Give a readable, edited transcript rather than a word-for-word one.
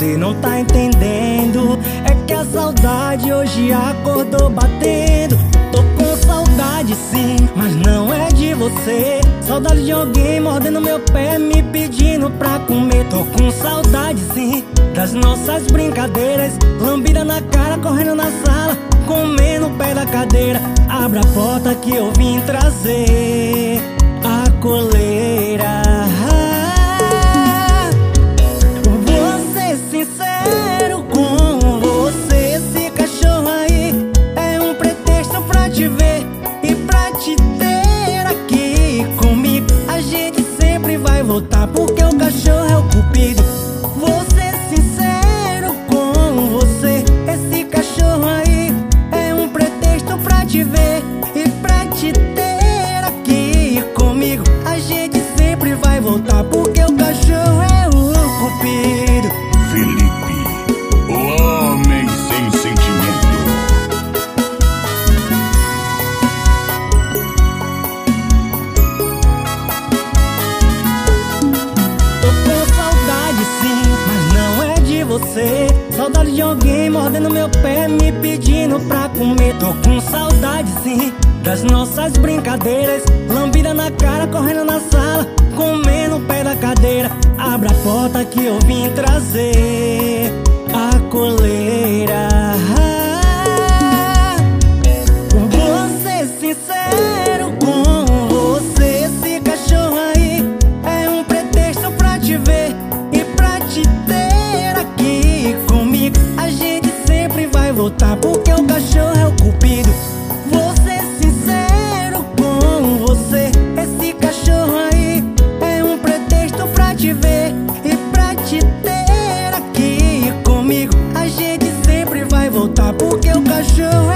você não tá entendendo é que a saudade hoje acordou batendo. Tô com saudade sim, mas não é de você. Saudade de alguém mordendo meu pé, me pedindo pra comer. Tô com saudade sim, das nossas brincadeiras, lambida na cara, correndo na sala, comendo o pé da cadeira. Abra a porta que eu vim trazer a coleira. Vou ser sincero com você, esse cachorro aí é um pretexto pra te ver e pra te ter aqui comigo. A gente sempre vai voltar porque o cachorro é o cupido. Vou ser sincero com você, esse cachorro aí é um pretexto pra te ver e pra te ter aqui comigo. A gente sempre vai voltar porque o cachorro é o cupido. Felipe, o homem sem sentimento. Tô com saudade sim, mas não é de você. Saudade de alguém mordendo meu pé, me pedindo pra comer. Tô com saudade sim, das nossas brincadeiras, lambida na cara, correndo na sala, comendo o pé da cadeira. Abra a porta que eu vim trazer a coleira. Vou ser sincero com você, esse cachorro aí é um pretexto pra te ver e pra te ter aqui comigo. A gente sempre vai voltar porque o cachorro é o cupido. Vou ser sincero com você, esse cachorro aí é um pretexto pra te ver e pra te ter aqui comigo. A gente sempre vai voltar porque o cachorro